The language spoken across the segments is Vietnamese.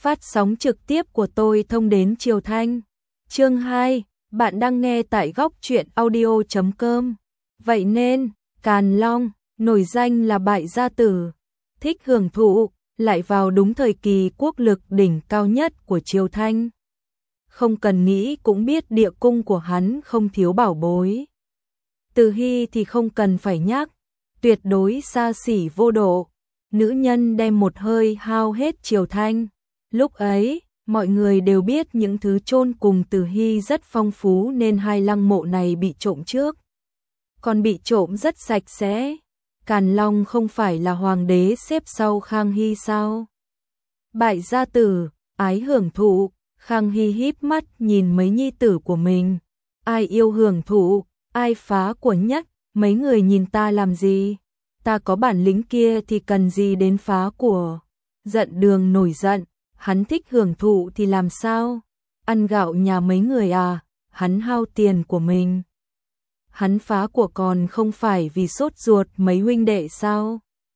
phát sóng trực tiếp của tôi thông đến Triều Thanh. Chương 2, bạn đang nghe tại góc truyện audio.com. Vậy nên, Càn Long, nổi danh là bại gia tử, thích hưởng thụ, lại vào đúng thời kỳ quốc lực đỉnh cao nhất của Triều Thanh. Không cần nghĩ cũng biết địa cung của hắn không thiếu bảo bối. Từ Hy thì không cần phải nhắc, tuyệt đối xa xỉ vô độ, nữ nhân đem một hơi hao hết Triều Thanh. Lúc ấy, mọi người đều biết những thứ chôn cùng Từ Hy rất phong phú nên hai lăng mộ này bị trộm trước. Còn bị trộm rất sạch sẽ. Càn Long không phải là hoàng đế xếp sau Khang Hy sao? Bại gia tử, ái hưởng thụ, Khang Hy híp mắt nhìn mấy nhi tử của mình. Ai yêu hưởng thụ, ai phá của nhất, mấy người nhìn ta làm gì? Ta có bản lĩnh kia thì cần gì đến phá của? Giận Đường nổi giận, hắn thích hưởng thụ thì làm sao? Ăn gạo nhà mấy người à? Hắn hao tiền của mình. Hắn phá của còn không phải vì sốt ruột mấy huynh đệ sao?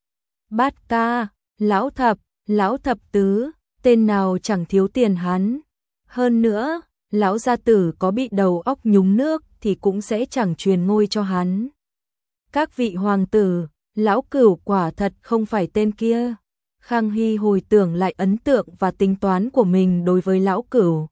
Bát ca, lão thập tứ, tên nào chẳng thiếu tiền hắn. Hơn nữa, lão gia tử có bị đầu óc nhúng nước thì cũng sẽ chẳng truyền ngôi cho hắn. Các vị hoàng tử, lão cửu quả thật không phải tên kia. Khang Hy hồi tưởng lại ấn tượng và tính toán của mình đối với lão cửu.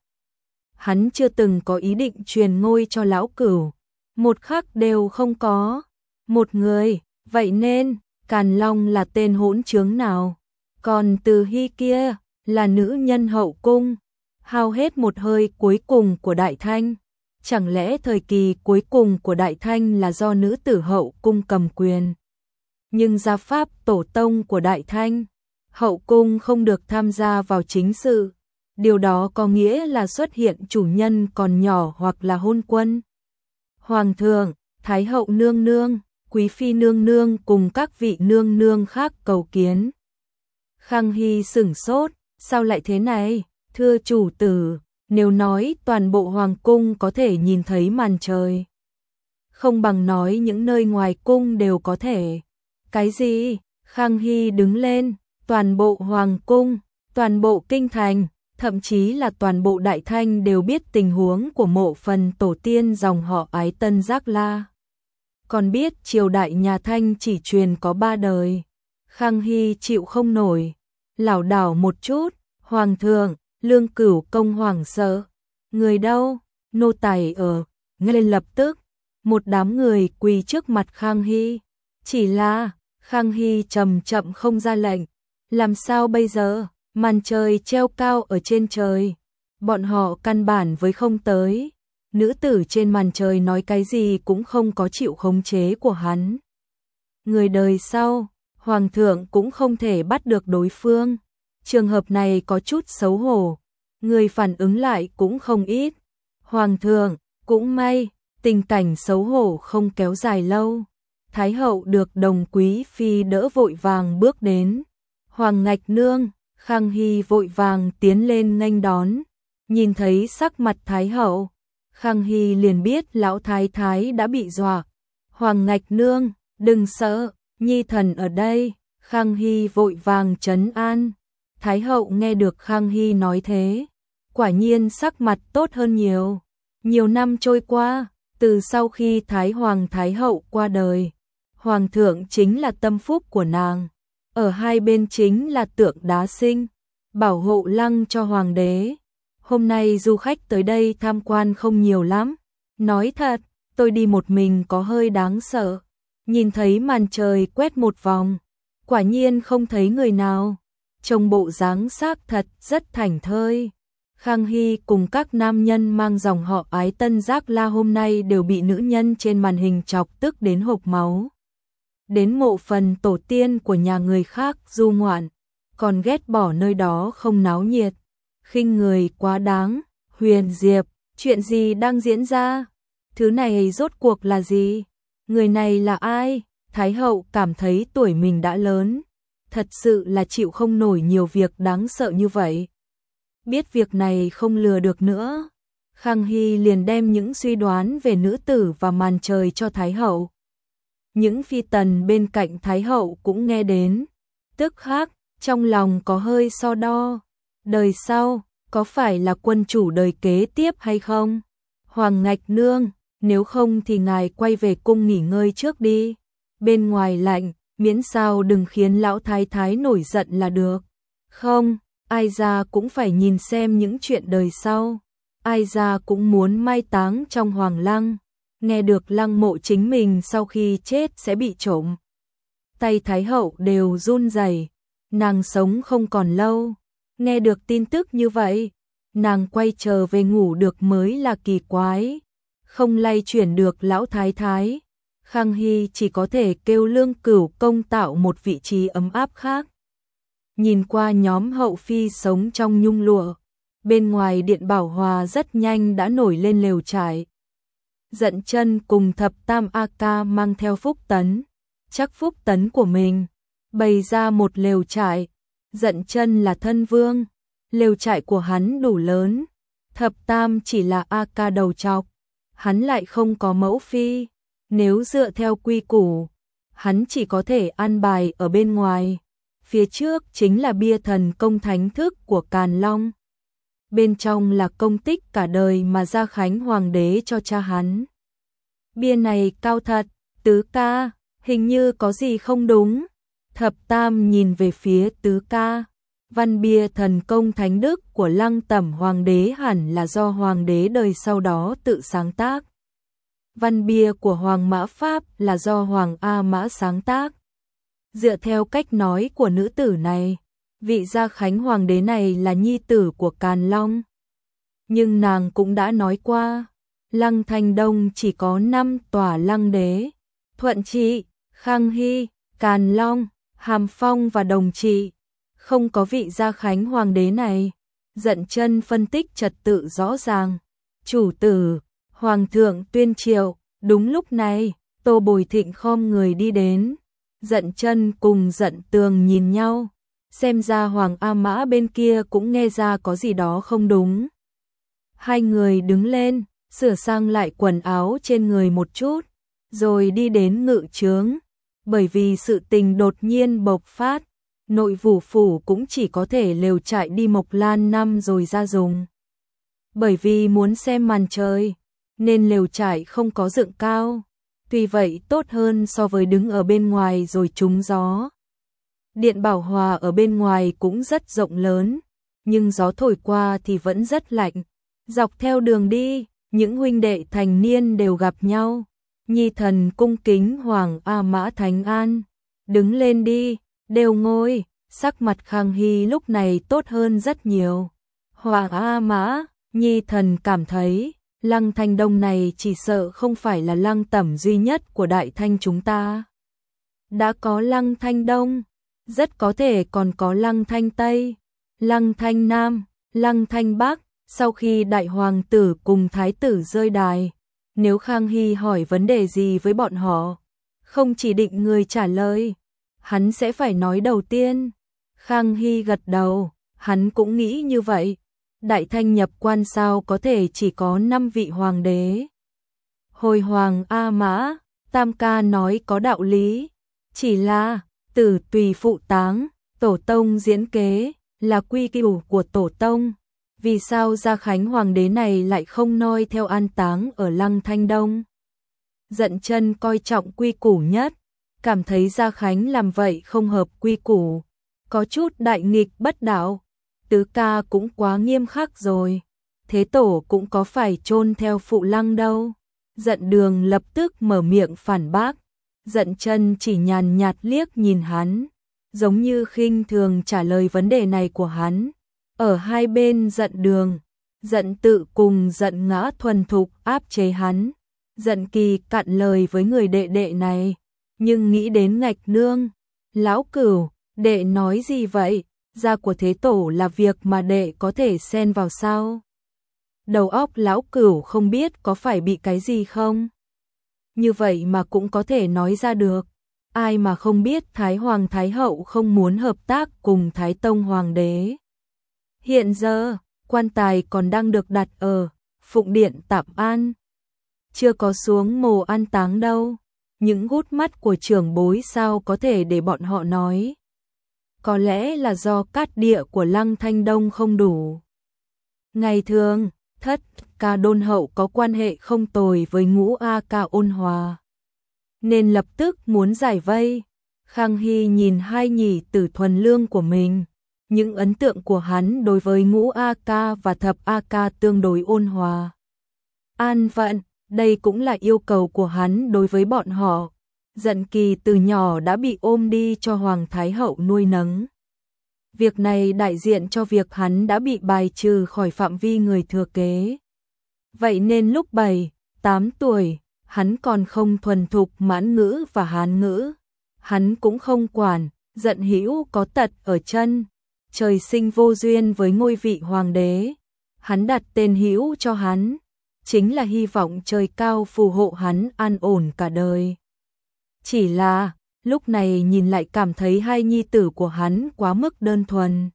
Hắn chưa từng có ý định truyền ngôi cho lão cửu. Một khắc đều không có. Một người, vậy nên, Càn Long là tên hỗn trướng nào? Còn Từ Hy kia, là nữ nhân hậu cung, hao hết một hơi cuối cùng của Đại Thanh. Chẳng lẽ thời kỳ cuối cùng của Đại Thanh là do nữ tử hậu cung cầm quyền? Nhưng gia pháp tổ tông của Đại Thanh, hậu cung không được tham gia vào chính sự. Điều đó có nghĩa là xuất hiện chủ nhân còn nhỏ hoặc là hôn quân. Hoàng thượng, Thái hậu nương nương, Quý phi nương nương cùng các vị nương nương khác cầu kiến. Khang Hy sửng sốt, sao lại thế này? Thưa chủ tử, nếu nói toàn bộ hoàng cung có thể nhìn thấy màn trời, không bằng nói những nơi ngoài cung đều có thể. Cái gì? Khang Hy đứng lên, toàn bộ hoàng cung, toàn bộ kinh thành, thậm chí là toàn bộ Đại Thanh đều biết tình huống của mộ phần tổ tiên dòng họ Ái Tân Giác La. Còn biết triều đại nhà Thanh chỉ truyền có 3 đời. Khang Hy chịu không nổi, lảo đảo một chút, hoàng thượng, Lương Cửu công hoảng sợ. Người đâu? Nô tài ở. Ngay lập tức, một đám người quỳ trước mặt Khang Hy. Chỉ là, Khang Hy chậm chậm không ra lệnh. Làm sao bây giờ? Màn trời treo cao ở trên trời. Bọn họ căn bản với không tới. Nữ tử trên màn trời nói cái gì cũng không có chịu khống chế của hắn. Người đời sau, hoàng thượng cũng không thể bắt được đối phương. Trường hợp này có chút xấu hổ. Người phản ứng lại cũng không ít. Hoàng thượng, cũng may, tình cảnh xấu hổ không kéo dài lâu. Thái hậu được Đồng Quý phi đỡ vội vàng bước đến. Hoàng ngạch nương, Khang Hy vội vàng tiến lên nghênh đón. Nhìn thấy sắc mặt Thái hậu, Khang Hy liền biết lão thái thái đã bị dọa. Hoàng ngạch nương, đừng sợ, nhi thần ở đây. Khang Hy vội vàng trấn an. Thái hậu nghe được Khang Hy nói thế, quả nhiên sắc mặt tốt hơn nhiều. Nhiều năm trôi qua, từ sau khi Thái Hoàng Thái hậu qua đời, Hoàng thượng chính là tâm phúc của nàng. Ở hai bên chính là tượng đá sinh, bảo hộ lăng cho hoàng đế. Hôm nay du khách tới đây tham quan không nhiều lắm. Nói thật, tôi đi một mình có hơi đáng sợ. Nhìn thấy màn trời quét một vòng, quả nhiên không thấy người nào. Trông bộ dáng xác thật rất thảnh thơi. Khang Hy cùng các nam nhân mang dòng họ Ái Tân Giác La hôm nay đều bị nữ nhân trên màn hình chọc tức đến hộc máu. Đến mộ phần tổ tiên của nhà người khác du ngoạn, còn ghét bỏ nơi đó không náo nhiệt. Khinh người quá đáng. Huyền Diệp, chuyện gì đang diễn ra? Thứ này rốt cuộc là gì? Người này là ai? Thái hậu cảm thấy tuổi mình đã lớn, thật sự là chịu không nổi nhiều việc đáng sợ như vậy. Biết việc này không lừa được nữa, Khang Hy liền đem những suy đoán về nữ tử và màn trời cho Thái hậu. Những phi tần bên cạnh Thái hậu cũng nghe đến, tức khắc trong lòng có hơi so đo. Đời sau, có phải là quân chủ đời kế tiếp hay không? Hoàng Ngạch Nương, nếu không thì ngài quay về cung nghỉ ngơi trước đi. Bên ngoài lạnh, miễn sao đừng khiến lão thái thái nổi giận là được. Không, ai ra cũng phải nhìn xem những chuyện đời sau. Ai ra cũng muốn mai táng trong hoàng lăng. Nghe được lăng mộ chính mình sau khi chết sẽ bị trộm. Tay thái hậu đều run rẩy, nàng sống không còn lâu. Nghe được tin tức như vậy, nàng quay trở về ngủ được mới là kỳ quái. Không lay chuyển được lão thái thái, Khang Hy chỉ có thể kêu Lương Cửu Công tạo một vị trí ấm áp khác. Nhìn qua nhóm hậu phi sống trong nhung lụa, bên ngoài điện Bảo Hòa rất nhanh đã nổi lên lều trại. Dận Chân cùng Thập Tam A Ca mang theo Phúc Tấn, chắc Phúc Tấn của mình, bày ra một lều trại. Dận Chân là thân vương, lều trại của hắn đủ lớn. Thập Tam chỉ là A Ca đầu trọc, hắn lại không có mẫu phi. Nếu dựa theo quy củ, hắn chỉ có thể an bài ở bên ngoài. Phía trước chính là bia thần công thánh thức của Càn Long. Bên trong là công tích cả đời mà Gia Khánh Hoàng đế cho cha hắn. Bia này cao thật, Tứ Ca, hình như có gì không đúng. Thập Tam nhìn về phía Tứ Ca. Văn bia thần công thánh đức của Lăng Tẩm Hoàng đế hẳn là do Hoàng đế đời sau đó tự sáng tác. Văn bia của Hoàng Mã Pháp là do Hoàng A Mã sáng tác. Dựa theo cách nói của nữ tử này, vị Gia Khánh Hoàng đế này là nhi tử của Càn Long. Nhưng nàng cũng đã nói qua, Lăng Thanh Đông chỉ có 5 tòa lăng đế: Thuận Trị, Khang Hy, Càn Long, Hàm Phong và Đồng Trị. Không có vị Gia Khánh Hoàng đế này. Dận Chân phân tích trật tự rõ ràng. Chủ tử, Hoàng thượng tuyên triệu. Đúng lúc này, Tô Bồi Thịnh khom người đi đến. Dận Chân cùng Dận Tường nhìn nhau, xem ra Hoàng A Mã bên kia cũng nghe ra có gì đó không đúng. Hai người đứng lên, sửa sang lại quần áo trên người một chút, rồi đi đến ngự trướng. Bởi vì sự tình đột nhiên bộc phát, Nội Vụ phủ cũng chỉ có thể lều trại đi Mộc Lan năm rồi ra dùng. Bởi vì muốn xem màn trời, nên lều trại không có dựng cao. Tuy vậy tốt hơn so với đứng ở bên ngoài rồi trúng gió. Điện Bảo Hòa ở bên ngoài cũng rất rộng lớn, nhưng gió thổi qua thì vẫn rất lạnh. Dọc theo đường đi, những huynh đệ thành niên đều gặp nhau. Nhi thần cung kính Hoàng A Mã thánh an. Đứng lên đi, đều ngồi. Sắc mặt Khang Hy lúc này tốt hơn rất nhiều. Hoàng A Mã, Nhi thần cảm thấy Lăng Thanh Đông này chỉ sợ không phải là Lăng Tẩm duy nhất của Đại Thanh chúng ta. Đã có Lăng Thanh Đông, rất có thể còn có Lăng Thanh Tây, Lăng Thanh Nam, Lăng Thanh Bắc. Sau khi đại hoàng tử cùng thái tử rơi đài, nếu Khang Hy hỏi vấn đề gì với bọn họ, không chỉ định người trả lời, hắn sẽ phải nói đầu tiên. Khang Hy gật đầu, hắn cũng nghĩ như vậy. Đại Thanh nhập quan sao có thể chỉ có 5 vị hoàng đế. Hồi Hoàng A Mã, Tam Ca nói có đạo lý, chỉ là tử tùy phụ táng, tổ tông diễn kế, là quy củ của tổ tông. Vì sao Gia Khánh Hoàng đế này lại không noi theo an táng ở Lăng Thanh Đông? Dận Chân coi trọng quy củ nhất, cảm thấy Gia Khánh làm vậy không hợp quy củ, có chút đại nghịch bất đạo. Tứ Ca cũng quá nghiêm khắc rồi, thế tổ cũng có phải chôn theo phụ lăng đâu. Dận Đường lập tức mở miệng phản bác. Dận Chân chỉ nhàn nhạt liếc nhìn hắn, giống như khinh thường trả lời vấn đề này của hắn. Ở hai bên Dận Đường, Dận Tự cùng Dận Ngã thuần thục áp chế hắn. Dận Kỳ cạn lời với người đệ đệ này, nhưng nghĩ đến Ngạch Nương. Lão Cửu, đệ nói gì vậy? Gia của thế tổ là việc mà đệ có thể xen vào sao? Đầu óc Lão Cửu không biết có phải bị cái gì không? Như vậy mà cũng có thể nói ra được. Ai mà không biết Thái Hoàng Thái Hậu không muốn hợp tác cùng Thái Tông Hoàng đế. Hiện giờ, quan tài còn đang được đặt ở Phụng Điện Tạm An, chưa có xuống mồ an táng đâu. Những hút mắt của trưởng bối sao có thể để bọn họ nói. có lẽ là do cát địa của Lăng Thanh Đông không đủ. Ngày thường, Thất ca đôn hậu có quan hệ không tồi với Ngũ A ca Ôn Hòa, nên lập tức muốn giải vây. Khang Hy nhìn hai nhỉ tử thuần lương của mình, những ấn tượng của hắn đối với Ngũ A ca và Thập A ca tương đối ôn hòa, an phận, đây cũng là yêu cầu của hắn đối với bọn họ. Dận Kỳ từ nhỏ đã bị ôm đi cho Hoàng Thái Hậu nuôi nấng. Việc này đại diện cho việc hắn đã bị bài trừ khỏi phạm vi người thừa kế. Vậy nên lúc 7, 8 tuổi, hắn còn không thuần thục Mãn ngữ và Hán ngữ. Hắn cũng không quản, Dận Hữu có tật ở chân, trời sinh vô duyên với ngôi vị hoàng đế. Hắn đặt tên Hữu cho hắn, chính là hy vọng trời cao phù hộ hắn an ổn cả đời. Chỉ là, lúc này nhìn lại cảm thấy hai nhi tử của hắn quá mức đơn thuần.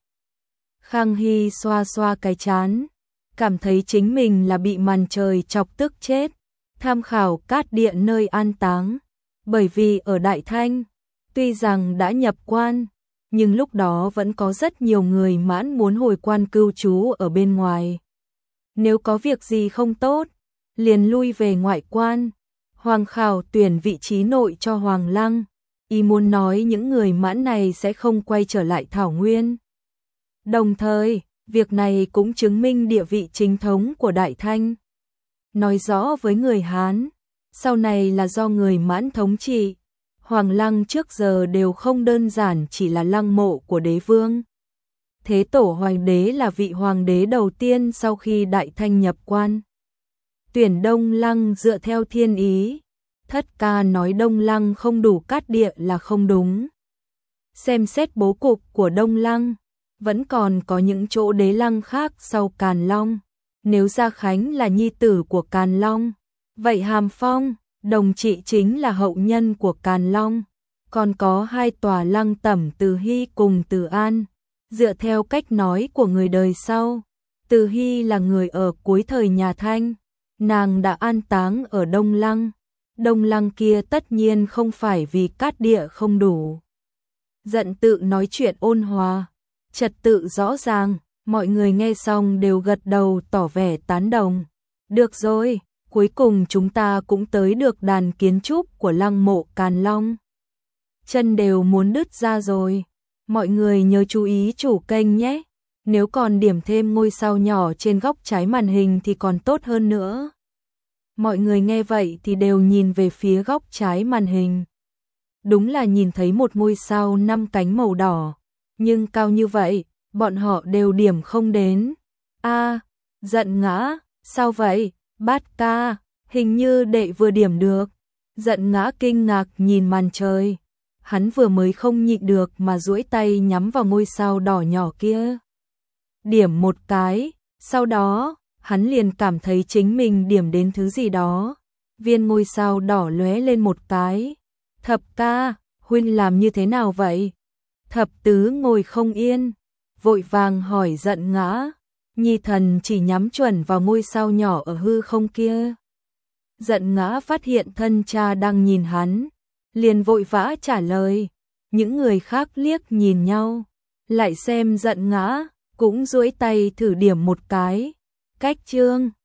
Khang Hy xoa xoa cái trán, cảm thấy chính mình là bị màn trời chọc tức chết. Tham khảo cát địa nơi an táng, bởi vì ở Đại Thanh, tuy rằng đã nhập quan, nhưng lúc đó vẫn có rất nhiều người mãn muốn hồi quan cư trú ở bên ngoài. Nếu có việc gì không tốt, liền lui về ngoại quan. Hoàng khảo tuyển vị trí nội cho Hoàng Lăng, ý muốn nói những người mãn này sẽ không quay trở lại Thảo Nguyên. Đồng thời, việc này cũng chứng minh địa vị chính thống của Đại Thanh. Nói rõ với người Hán, sau này là do người mãn thống trị. Hoàng Lăng trước giờ đều không đơn giản chỉ là lăng mộ của đế vương. Thế tổ hoàng đế là vị hoàng đế đầu tiên sau khi Đại Thanh nhập quan. Tuyển Đông Lăng dựa theo thiên ý, Thất ca nói Đông Lăng không đủ cát địa là không đúng. Xem xét bố cục của Đông Lăng, vẫn còn có những chỗ đế lăng khác sau Càn Long. Nếu Gia Khánh là nhi tử của Càn Long, vậy Hàm Phong, Đồng Trị chính là hậu nhân của Càn Long. Còn có hai tòa lăng tẩm Từ Hy cùng Từ An. Dựa theo cách nói của người đời sau, Từ Hy là người ở cuối thời nhà Thanh, nàng đã an táng ở Đông Lăng. Đông Lăng kia tất nhiên không phải vì cát địa không đủ. Dận tự nói chuyện ôn hòa, trật tự rõ ràng, mọi người nghe xong đều gật đầu tỏ vẻ tán đồng. Được rồi, cuối cùng chúng ta cũng tới được đàn kiến trúc của lăng mộ Càn Long. Chân đều muốn đứt ra rồi. Mọi người nhớ chú ý chủ kênh nhé. Nếu còn điểm thêm ngôi sao nhỏ trên góc trái màn hình thì còn tốt hơn nữa. Mọi người nghe vậy thì đều nhìn về phía góc trái màn hình. Đúng là nhìn thấy một ngôi sao 5 cánh màu đỏ. Nhưng cao như vậy, bọn họ đều điểm không đến. Dận Ngã, sao vậy? Bát ca, hình như đệ vừa điểm được. Dận Ngã kinh ngạc nhìn màn trời. Hắn vừa mới không nhịn được mà duỗi tay nhắm vào ngôi sao đỏ nhỏ kia. Điểm một cái, sau đó, hắn liền cảm thấy chính mình điểm đến thứ gì đó. Viên ngôi sao đỏ lóe lên một cái. Thập ca, huynh làm như thế nào vậy? Thập tứ ngồi không yên, vội vàng hỏi Dận Ngã. Nhi thần chỉ nhắm chuẩn vào ngôi sao nhỏ ở hư không kia. Dận Ngã phát hiện thân cha đang nhìn hắn, liền vội vã trả lời. Những người khác liếc nhìn nhau, lại xem Dận Ngã, cũng duỗi tay thử điểm một cái. Cách chương